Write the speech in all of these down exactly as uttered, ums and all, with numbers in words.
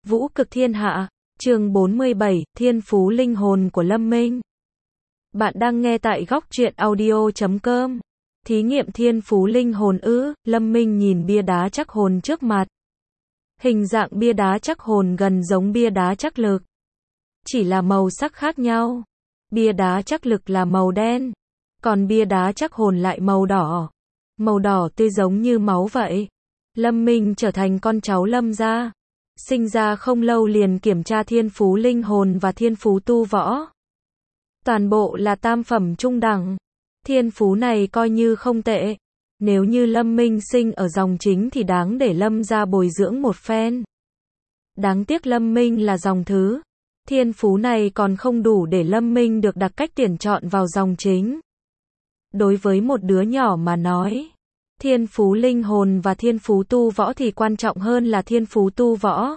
Vũ cực thiên hạ, chương bốn mươi bảy, Thiên phú linh hồn của Lâm Minh. Bạn đang nghe tại góc truyện audio chấm com. Thí nghiệm thiên phú linh hồn ư? Lâm Minh nhìn bia đá chắc hồn trước mặt. Hình dạng bia đá chắc hồn gần giống bia đá chắc lực. Chỉ là màu sắc khác nhau. Bia đá chắc lực là màu đen, còn bia đá chắc hồn lại màu đỏ. Màu đỏ tươi giống như máu vậy. Lâm Minh trở thành con cháu Lâm gia. Sinh ra không lâu liền kiểm tra thiên phú linh hồn và thiên phú tu võ. Toàn bộ là tam phẩm trung đẳng. Thiên phú này coi như không tệ. Nếu như Lâm Minh sinh ở dòng chính thì đáng để Lâm gia bồi dưỡng một phen. Đáng tiếc Lâm Minh là dòng thứ. Thiên phú này còn không đủ để Lâm Minh được đặt cách tuyển chọn vào dòng chính. Đối với một đứa nhỏ mà nói, thiên phú linh hồn và thiên phú tu võ thì quan trọng hơn là thiên phú tu võ.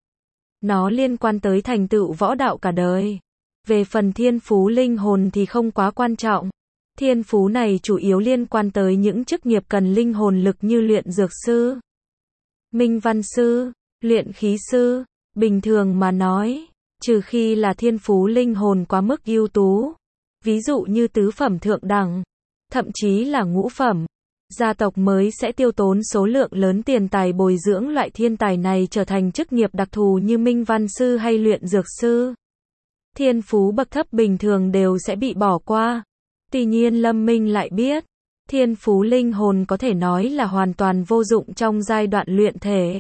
Nó liên quan tới thành tựu võ đạo cả đời. Về phần thiên phú linh hồn thì không quá quan trọng. Thiên phú này chủ yếu liên quan tới những chức nghiệp cần linh hồn lực như luyện dược sư, minh văn sư, luyện khí sư. Bình thường mà nói, trừ khi là thiên phú linh hồn quá mức ưu tú, ví dụ như tứ phẩm thượng đẳng, thậm chí là ngũ phẩm, gia tộc mới sẽ tiêu tốn số lượng lớn tiền tài bồi dưỡng loại thiên tài này trở thành chức nghiệp đặc thù như minh văn sư hay luyện dược sư. Thiên phú bậc thấp bình thường đều sẽ bị bỏ qua. Tuy nhiên Lâm Minh lại biết, thiên phú linh hồn có thể nói là hoàn toàn vô dụng trong giai đoạn luyện thể.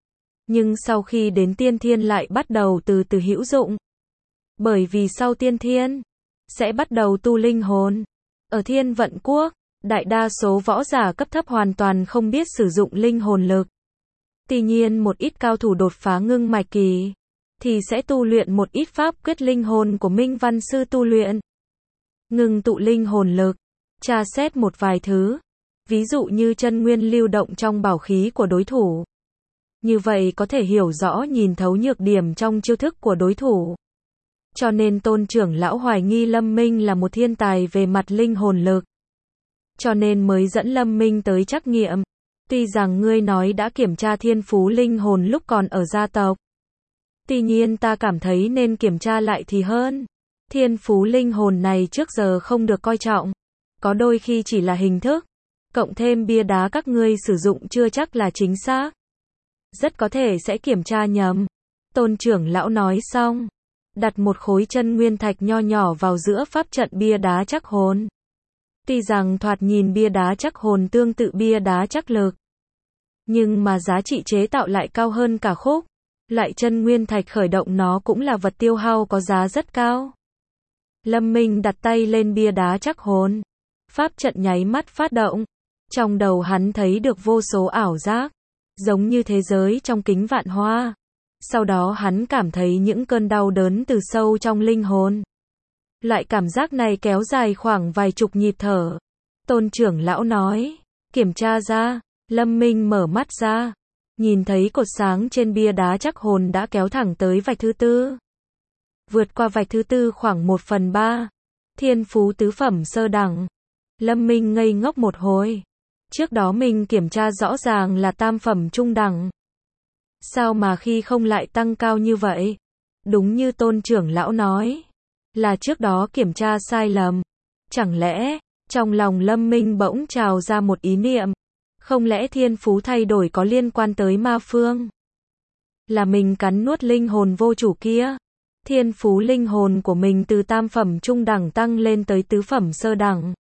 Nhưng sau khi đến tiên thiên lại bắt đầu từ từ hữu dụng. Bởi vì sau tiên thiên, sẽ bắt đầu tu linh hồn. Ở Thiên Vận Quốc, đại đa số võ giả cấp thấp hoàn toàn không biết sử dụng linh hồn lực. Tuy nhiên một ít cao thủ đột phá ngưng mạch kỳ, thì sẽ tu luyện một ít pháp quyết linh hồn của minh văn sư tu luyện. Ngừng tụ linh hồn lực, tra xét một vài thứ, ví dụ như chân nguyên lưu động trong bảo khí của đối thủ. Như vậy có thể hiểu rõ nhìn thấu nhược điểm trong chiêu thức của đối thủ. Cho nên Tôn trưởng lão hoài nghi Lâm Minh là một thiên tài về mặt linh hồn lực. Cho nên mới dẫn Lâm Minh tới trắc nghiệm. Tuy rằng ngươi nói đã kiểm tra thiên phú linh hồn lúc còn ở gia tộc. Tuy nhiên ta cảm thấy nên kiểm tra lại thì hơn. Thiên phú linh hồn này trước giờ không được coi trọng. Có đôi khi chỉ là hình thức. Cộng thêm bia đá các ngươi sử dụng chưa chắc là chính xác. Rất có thể sẽ kiểm tra nhầm. Tôn trưởng lão nói xong, đặt một khối chân nguyên thạch nho nhỏ vào giữa pháp trận bia đá chắc hồn. Tuy rằng thoạt nhìn bia đá chắc hồn tương tự bia đá chắc lực, nhưng mà giá trị chế tạo lại cao hơn cả khúc. Loại chân nguyên thạch khởi động nó cũng là vật tiêu hao có giá rất cao. Lâm Minh đặt tay lên bia đá chắc hồn. Pháp trận nháy mắt phát động. Trong đầu hắn thấy được vô số ảo giác, giống như thế giới trong kính vạn hoa. Sau đó hắn cảm thấy những cơn đau đớn từ sâu trong linh hồn. Loại cảm giác này kéo dài khoảng vài chục nhịp thở. Tôn trưởng lão nói, kiểm tra ra. Lâm Minh mở mắt ra, nhìn thấy cột sáng trên bia đá chắc hồn đã kéo thẳng tới vạch thứ tư. Vượt qua vạch thứ tư khoảng một phần ba. Thiên phú tứ phẩm sơ đẳng. Lâm Minh ngây ngốc một hồi. Trước đó mình kiểm tra rõ ràng là tam phẩm trung đẳng. Sao mà khi không lại tăng cao như vậy? Đúng như Tôn trưởng lão nói, là trước đó kiểm tra sai lầm. Chẳng lẽ, trong lòng Lâm Minh bỗng trào ra một ý niệm. Không lẽ thiên phú thay đổi có liên quan tới ma phương? Là mình cắn nuốt linh hồn vô chủ kia. Thiên phú linh hồn của mình từ tam phẩm trung đẳng tăng lên tới tứ phẩm sơ đẳng.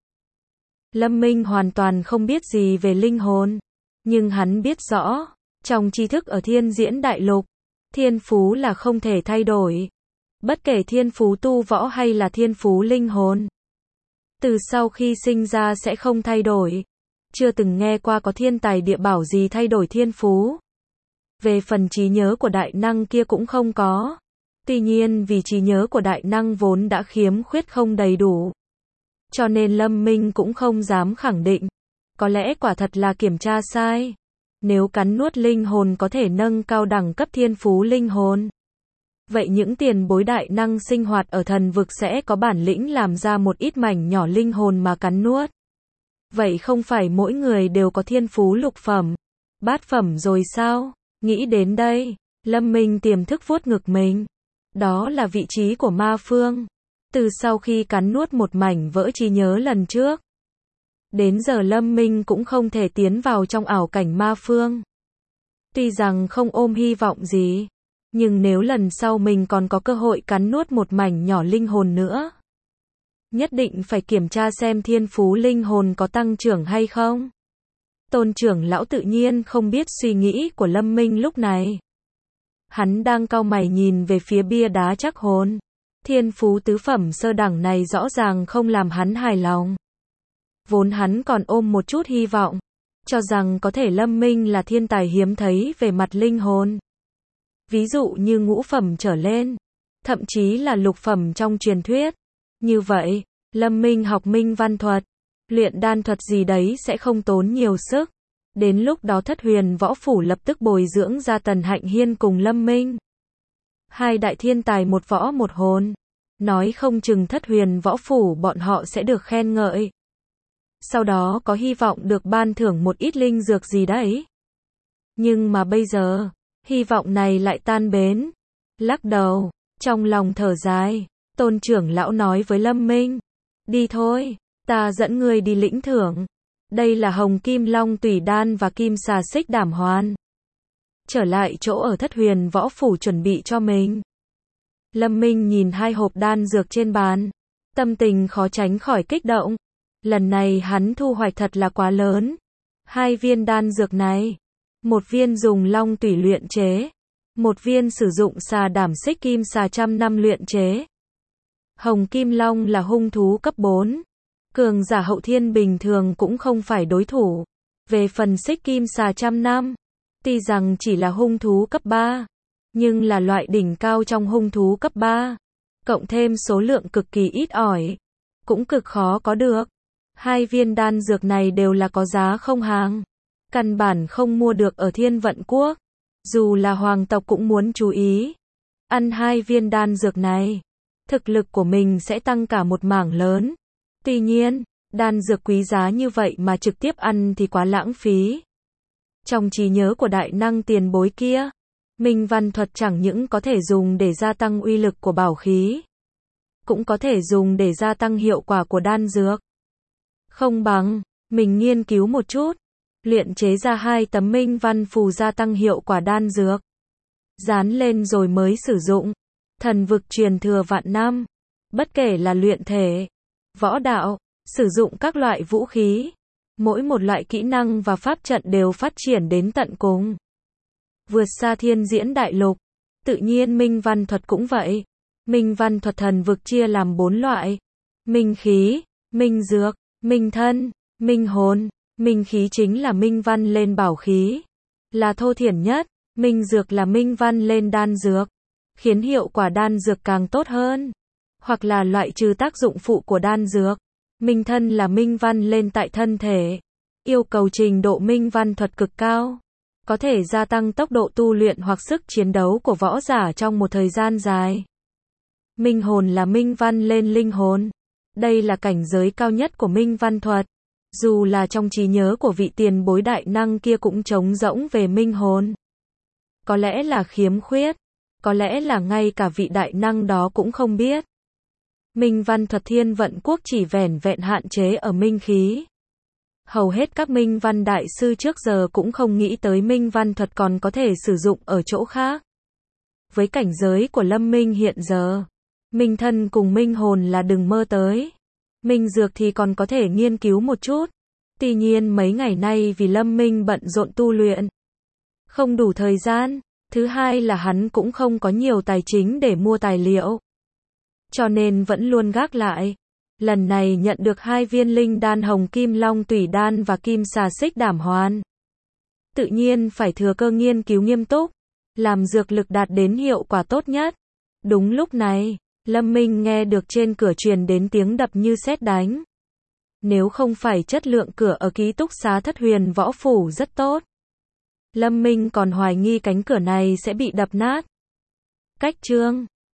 Lâm Minh hoàn toàn không biết gì về linh hồn. Nhưng hắn biết rõ, trong tri thức ở thiên diễn đại lục, thiên phú là không thể thay đổi. Bất kể thiên phú tu võ hay là thiên phú linh hồn, từ sau khi sinh ra sẽ không thay đổi. Chưa từng nghe qua có thiên tài địa bảo gì thay đổi thiên phú. Về phần trí nhớ của đại năng kia cũng không có. Tuy nhiên vì trí nhớ của đại năng vốn đã khiếm khuyết không đầy đủ, cho nên Lâm Minh cũng không dám khẳng định. Có lẽ quả thật là kiểm tra sai. Nếu cắn nuốt linh hồn có thể nâng cao đẳng cấp thiên phú linh hồn, vậy những tiền bối đại năng sinh hoạt ở thần vực sẽ có bản lĩnh làm ra một ít mảnh nhỏ linh hồn mà cắn nuốt. Vậy không phải mỗi người đều có thiên phú lục phẩm, bát phẩm rồi sao? Nghĩ đến đây, Lâm Minh tiềm thức vuốt ngực mình. Đó là vị trí của ma phương. Từ sau khi cắn nuốt một mảnh vỡ trí nhớ lần trước, đến giờ Lâm Minh cũng không thể tiến vào trong ảo cảnh ma phương. Tuy rằng không ôm hy vọng gì, nhưng nếu lần sau mình còn có cơ hội cắn nuốt một mảnh nhỏ linh hồn nữa, nhất định phải kiểm tra xem thiên phú linh hồn có tăng trưởng hay không. Tôn trưởng lão tự nhiên không biết suy nghĩ của Lâm Minh lúc này. Hắn đang cau mày nhìn về phía bia đá trắc hồn. Thiên phú tứ phẩm sơ đẳng này rõ ràng không làm hắn hài lòng. Vốn hắn còn ôm một chút hy vọng, cho rằng có thể Lâm Minh là thiên tài hiếm thấy về mặt linh hồn. Ví dụ như ngũ phẩm trở lên, thậm chí là lục phẩm trong truyền thuyết. Như vậy, Lâm Minh học minh văn thuật, luyện đan thuật gì đấy sẽ không tốn nhiều sức. Đến lúc đó Thất Huyền Võ Phủ lập tức bồi dưỡng ra Tần Hạnh Hiên cùng Lâm Minh. Hai đại thiên tài một võ một hồn. Nói không chừng Thất Huyền Võ Phủ bọn họ sẽ được khen ngợi. Sau đó có hy vọng được ban thưởng một ít linh dược gì đấy. Nhưng mà bây giờ, hy vọng này lại tan bến. Lắc đầu, trong lòng thở dài, Tôn trưởng lão nói với Lâm Minh. Đi thôi, ta dẫn ngươi đi lĩnh thưởng. Đây là Hồng Kim Long Tủy Đan và Kim Xà Xích Đảm Hoàn. Trở lại chỗ ở Thất Huyền Võ Phủ chuẩn bị cho mình. Lâm Minh nhìn hai hộp đan dược trên bàn. Tâm tình khó tránh khỏi kích động. Lần này hắn thu hoạch thật là quá lớn. Hai viên đan dược này. Một viên dùng long tủy luyện chế. Một viên sử dụng xà đảm xích kim xà trăm năm luyện chế. Hồng Kim Long là hung thú cấp bốn. Cường giả hậu thiên bình thường cũng không phải đối thủ. Về phần xích kim xà trăm năm, tuy rằng chỉ là hung thú cấp ba, nhưng là loại đỉnh cao trong hung thú cấp ba. Cộng thêm số lượng cực kỳ ít ỏi, cũng cực khó có được. Hai viên đan dược này đều là có giá không hàng. Căn bản không mua được ở Thiên Vận Quốc. Dù là hoàng tộc cũng muốn chú ý. Ăn hai viên đan dược này, thực lực của mình sẽ tăng cả một mảng lớn. Tuy nhiên, đan dược quý giá như vậy mà trực tiếp ăn thì quá lãng phí. Trong trí nhớ của đại năng tiền bối kia, minh văn thuật chẳng những có thể dùng để gia tăng uy lực của bảo khí, cũng có thể dùng để gia tăng hiệu quả của đan dược. Không bằng, mình nghiên cứu một chút, luyện chế ra hai tấm minh văn phù gia tăng hiệu quả đan dược. Dán lên rồi mới sử dụng. Thần vực truyền thừa vạn năm. Bất kể là luyện thể, võ đạo, sử dụng các loại vũ khí. Mỗi một loại kỹ năng và pháp trận đều phát triển đến tận cùng. Vượt xa thiên diễn đại lục. Tự nhiên minh văn thuật cũng vậy. Minh văn thuật thần vực chia làm bốn loại. Minh khí, minh dược, minh thân, minh hồn. Minh khí chính là minh văn lên bảo khí. Là thô thiển nhất. Minh dược là minh văn lên đan dược. Khiến hiệu quả đan dược càng tốt hơn. Hoặc là loại trừ tác dụng phụ của đan dược. Minh thân là minh văn lên tại thân thể. Yêu cầu trình độ minh văn thuật cực cao. Có thể gia tăng tốc độ tu luyện hoặc sức chiến đấu của võ giả trong một thời gian dài. Minh hồn là minh văn lên linh hồn. Đây là cảnh giới cao nhất của minh văn thuật. Dù là trong trí nhớ của vị tiền bối đại năng kia cũng trống rỗng về minh hồn. Có lẽ là khiếm khuyết. Có lẽ là ngay cả vị đại năng đó cũng không biết. Minh văn thuật Thiên Vận Quốc chỉ vẻn vẹn hạn chế ở minh khí. Hầu hết các minh văn đại sư trước giờ cũng không nghĩ tới minh văn thuật còn có thể sử dụng ở chỗ khác. Với cảnh giới của Lâm Minh hiện giờ, minh thân cùng minh hồn là đừng mơ tới. Minh dược thì còn có thể nghiên cứu một chút. Tuy nhiên mấy ngày nay vì Lâm Minh bận rộn tu luyện, không đủ thời gian. Thứ hai là hắn cũng không có nhiều tài chính để mua tài liệu. Cho nên vẫn luôn gác lại. Lần này nhận được hai viên linh đan Hồng Kim Long Tủy Đan và Kim Xà Xích Đảm Hoàn. Tự nhiên phải thừa cơ nghiên cứu nghiêm túc, làm dược lực đạt đến hiệu quả tốt nhất. Đúng lúc này, Lâm Minh nghe được trên cửa truyền đến tiếng đập như sét đánh. Nếu không phải chất lượng cửa ở ký túc xá Thất Huyền Võ Phủ rất tốt, Lâm Minh còn hoài nghi cánh cửa này sẽ bị đập nát. Cách chương